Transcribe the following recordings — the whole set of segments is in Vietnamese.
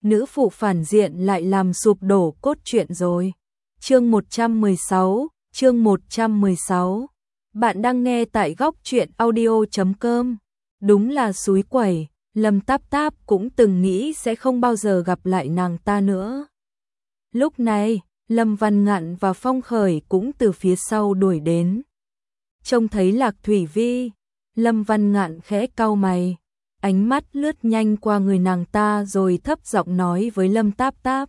nữ phụ phản diện lại làm sụp đổ cốt truyện rồi. Chương 116. Bạn đang nghe tại góc truyện audio.com. Đúng là xúi quẩy, Lâm Táp Táp cũng từng nghĩ sẽ không bao giờ gặp lại nàng ta nữa. Lúc này, Lâm Văn Ngạn và Phong Khởi cũng từ phía sau đuổi đến. Trông thấy Lạc Thủy Vi, Lâm Văn Ngạn khẽ cau mày, ánh mắt lướt nhanh qua người nàng ta rồi thấp giọng nói với Lâm Táp Táp.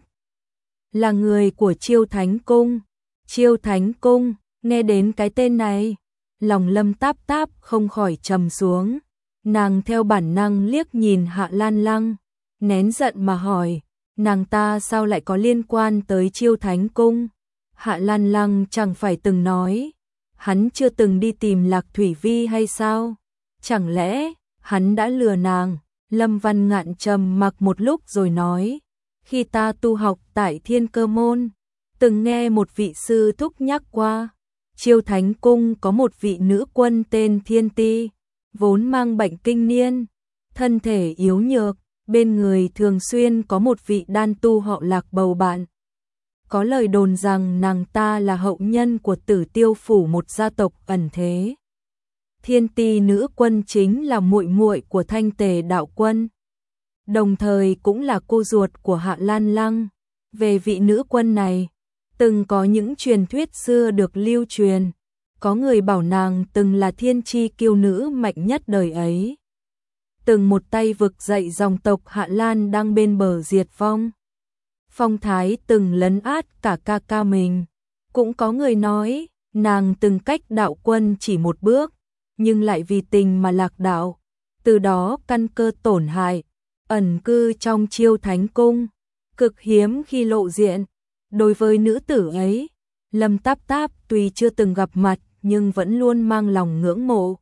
Là người của Chiêu Thánh Cung. Chiêu Thánh Cung, nghe đến cái tên này, lòng Lâm Táp Táp không khỏi trầm xuống. Nàng theo bản năng liếc nhìn Hạ Lan Lăng, nén giận mà hỏi, nàng ta sao lại có liên quan tới Chiêu Thánh Cung? Hạ Lan Lăng chẳng phải từng nói, hắn chưa từng đi tìm Lạc Thủy Vi hay sao? Chẳng lẽ hắn đã lừa nàng? Lâm Văn Ngạn trầm mặc một lúc rồi nói, khi ta tu học tại Thiên Cơ Môn, từng nghe một vị sư thúc nhắc qua, Chiêu Thánh Cung có một vị nữ quân tên Thiên Ti, vốn mang bệnh kinh niên, thân thể yếu nhược, bên người thường xuyên có một vị đan tu họ Lạc bầu bạn. Có lời đồn rằng nàng ta là hậu nhân của Tử Tiêu phủ, một gia tộc ẩn thế. Thiên Ti nữ quân chính là muội muội của Thanh Tề đạo quân, đồng thời cũng là cô ruột của Hạ Lan Lăng. Về vị nữ quân này, từng có những truyền thuyết xưa được lưu truyền, có người bảo nàng từng là thiên chi kiêu nữ mạnh nhất đời ấy, từng một tay vực dậy dòng tộc Hạ Lan đang bên bờ diệt vong. Phong thái từng lấn át cả ca ca mình. Cũng có người nói, nàng từng cách đạo quân chỉ một bước, nhưng lại vì tình mà lạc đạo, từ đó căn cơ tổn hại, ẩn cư trong Chiêu Thánh Cung, cực hiếm khi lộ diện. Đối với nữ tử ấy, Lâm Táp Táp tuy chưa từng gặp mặt nhưng vẫn luôn mang lòng ngưỡng mộ,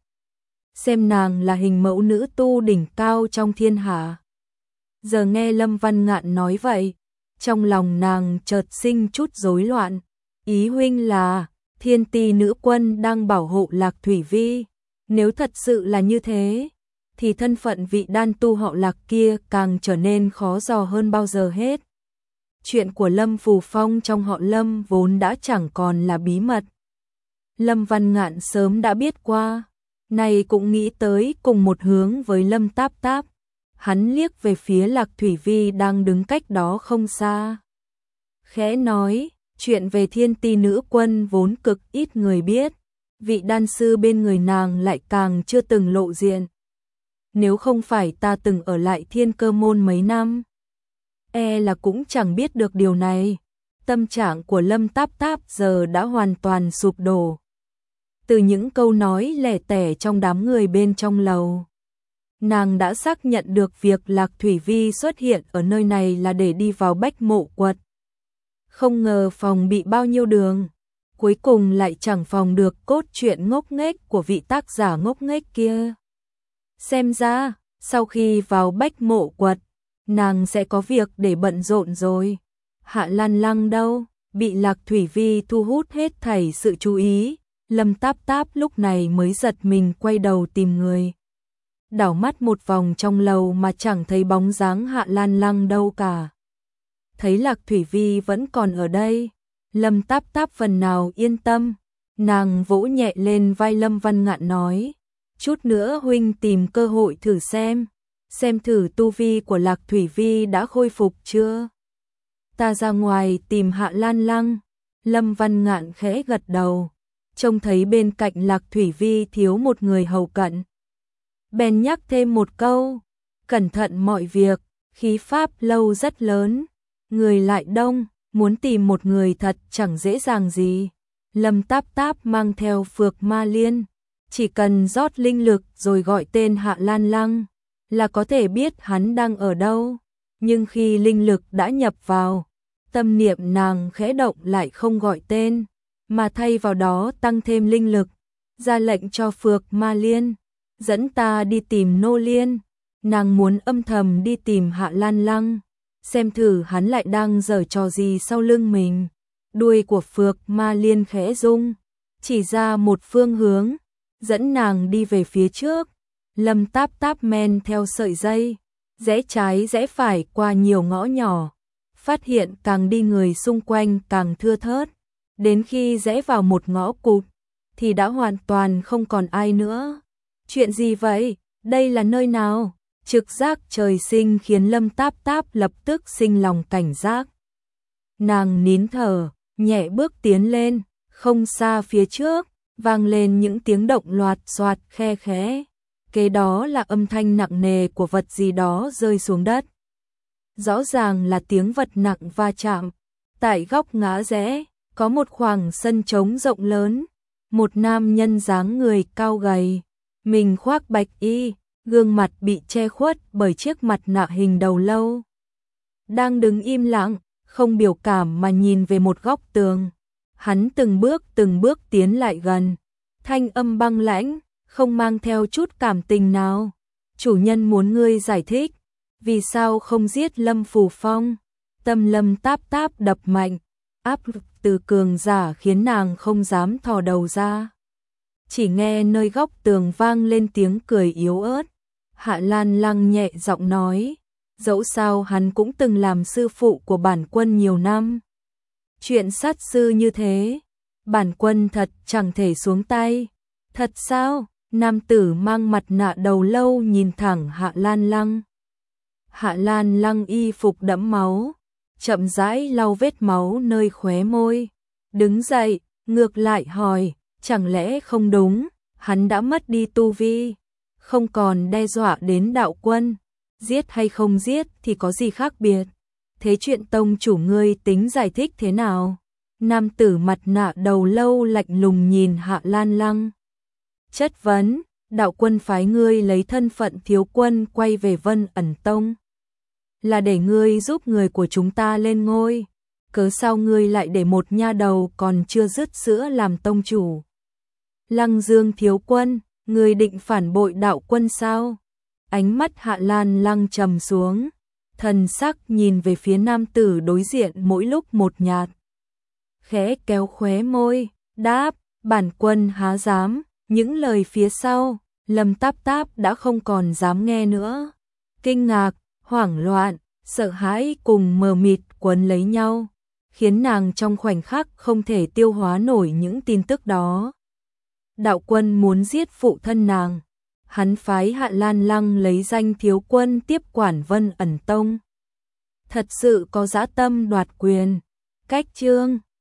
xem nàng là hình mẫu nữ tu đỉnh cao trong thiên hạ. Giờ nghe Lâm Văn Ngạn nói vậy, trong lòng nàng chợt sinh chút rối loạn. Ý huynh là Thiên Ti nữ quân đang bảo hộ Lạc Thủy Vi? Nếu thật sự là như thế, thì thân phận vị đan tu họ Lạc kia càng trở nên khó dò hơn bao giờ hết. Chuyện của Lâm Phù Phong trong họ Lâm vốn đã chẳng còn là bí mật. Lâm Văn Ngạn sớm đã biết qua, nay cũng nghĩ tới cùng một hướng với Lâm Táp Táp. Hắn liếc về phía Lạc Thủy Vi đang đứng cách đó không xa, khẽ nói, chuyện về Thiên Ti nữ quân vốn cực ít người biết, vị đan sư bên người nàng lại càng chưa từng lộ diện. Nếu không phải ta từng ở lại Thiên Cơ Môn mấy năm, e là cũng chẳng biết được điều này. Tâm trạng của Lâm Táp Táp giờ đã hoàn toàn sụp đổ. Từ những câu nói lẻ tẻ trong đám người bên trong lầu, nàng đã xác nhận được việc Lạc Thủy Vi xuất hiện ở nơi này là để đi vào Bách Mộ Quật. Không ngờ phòng bị bao nhiêu đường, cuối cùng lại chẳng phòng được cốt truyện ngốc nghếch của vị tác giả ngốc nghếch kia. Xem ra, sau khi vào Bách Mộ Quật, nàng sẽ có việc để bận rộn rồi. Hạ Lan Lăng đâu? Bị Lạc Thủy Vi thu hút hết thảy sự chú ý, Lâm Táp Táp lúc này mới giật mình quay đầu tìm người. Đảo mắt một vòng trong lầu mà chẳng thấy bóng dáng Hạ Lan Lăng đâu cả. Thấy Lạc Thủy Vi vẫn còn ở đây, Lâm Táp Táp phần nào yên tâm. Nàng vỗ nhẹ lên vai Lâm Văn Ngạn nói, chút nữa huynh tìm cơ hội thử xem thử tu vi của Lạc Thủy Vi đã khôi phục chưa. Ta ra ngoài tìm Hạ Lan Lăng. Lâm Văn Ngạn khẽ gật đầu, trông thấy bên cạnh Lạc Thủy Vi thiếu một người hầu cận, bèn nhắc thêm một câu, cẩn thận mọi việc, khí pháp lâu rất lớn, người lại đông, muốn tìm một người thật chẳng dễ dàng gì. Lâm Táp Táp mang theo Phược Ma Liên, chỉ cần rót linh lực rồi gọi tên Hạ Lan Lăng là có thể biết hắn đang ở đâu. Nhưng khi linh lực đã nhập vào, tâm niệm nàng khẽ động lại không gọi tên, mà thay vào đó tăng thêm linh lực, ra lệnh cho Phược Ma Liên, dẫn ta đi tìm Nô Liên. Nàng muốn âm thầm đi tìm Hạ Lan Lăng, xem thử hắn lại đang giở trò gì sau lưng mình. Đuôi của Phược Ma Liên khẽ rung, chỉ ra một phương hướng, dẫn nàng đi về phía trước. Lâm Táp Táp men theo sợi dây, rẽ trái rẽ phải qua nhiều ngõ nhỏ, phát hiện càng đi người xung quanh càng thưa thớt, đến khi rẽ vào một ngõ cụt thì đã hoàn toàn không còn ai nữa. Chuyện gì vậy? Đây là nơi nào? Trực giác trời sinh khiến Lâm Táp Táp lập tức sinh lòng cảnh giác. Nàng nín thở, nhẹ bước tiến lên, không xa phía trước, vang lên những tiếng động loạt xoạt khe khẽ. Kế đó là âm thanh nặng nề của vật gì đó rơi xuống đất. Rõ ràng là tiếng vật nặng va chạm. Tại góc ngã rẽ, có một khoảng sân trống rộng lớn. Một nam nhân dáng người cao gầy, mình khoác bạch y, gương mặt bị che khuất bởi chiếc mặt nạ hình đầu lâu. Đang đứng im lặng, không biểu cảm mà nhìn về một góc tường. Hắn từng bước tiến lại gần. Thanh âm băng lãnh, không mang theo chút cảm tình nào. Chủ nhân muốn ngươi giải thích, vì sao không giết Lâm Phù Phong? Tâm Lâm Táp Táp đập mạnh, áp lực từ cường giả khiến nàng không dám thò đầu ra. Chỉ nghe nơi góc tường vang lên tiếng cười yếu ớt. Hạ Lan Lăng nhẹ giọng nói, dẫu sao hắn cũng từng làm sư phụ của bản quân nhiều năm. Chuyện sát sư như thế, bản quân thật chẳng thể xuống tay. Thật sao? Nam tử mang mặt nạ đầu lâu nhìn thẳng Hạ Lan Lăng. Hạ Lan Lăng y phục đẫm máu, chậm rãi lau vết máu nơi khóe môi. Đứng dậy, ngược lại hỏi, chẳng lẽ không đúng, hắn đã mất đi tu vi, không còn đe dọa đến đạo quân, giết hay không giết thì có gì khác biệt. Thế chuyện tông chủ ngươi tính giải thích thế nào? Nam tử mặt nạ đầu lâu lạnh lùng nhìn Hạ Lan Lăng. Chất vấn, đạo quân phái ngươi lấy thân phận thiếu quân quay về Vân Ẩn Tông. Là để ngươi giúp người của chúng ta lên ngôi. Cớ sao ngươi lại để một nha đầu còn chưa dứt sữa làm tông chủ? Lăng Dương thiếu quân, ngươi định phản bội đạo quân sao? Ánh mắt Hạ Lan Lăng trầm xuống, thần sắc nhìn về phía nam tử đối diện mỗi lúc một nhạt. Khẽ kéo khóe môi, đáp, bản quân há dám. Những lời phía sau, Lâm Táp Táp đã không còn dám nghe nữa. Kinh ngạc, hoảng loạn, sợ hãi cùng mờ mịt quấn lấy nhau, khiến nàng trong khoảnh khắc không thể tiêu hóa nổi những tin tức đó. Đạo quân muốn giết phụ thân nàng. Hắn phái Hạ Lan Lăng lấy danh thiếu quân tiếp quản Vân Ẩn Tông. Thật sự có dã tâm đoạt quyền. Cách chương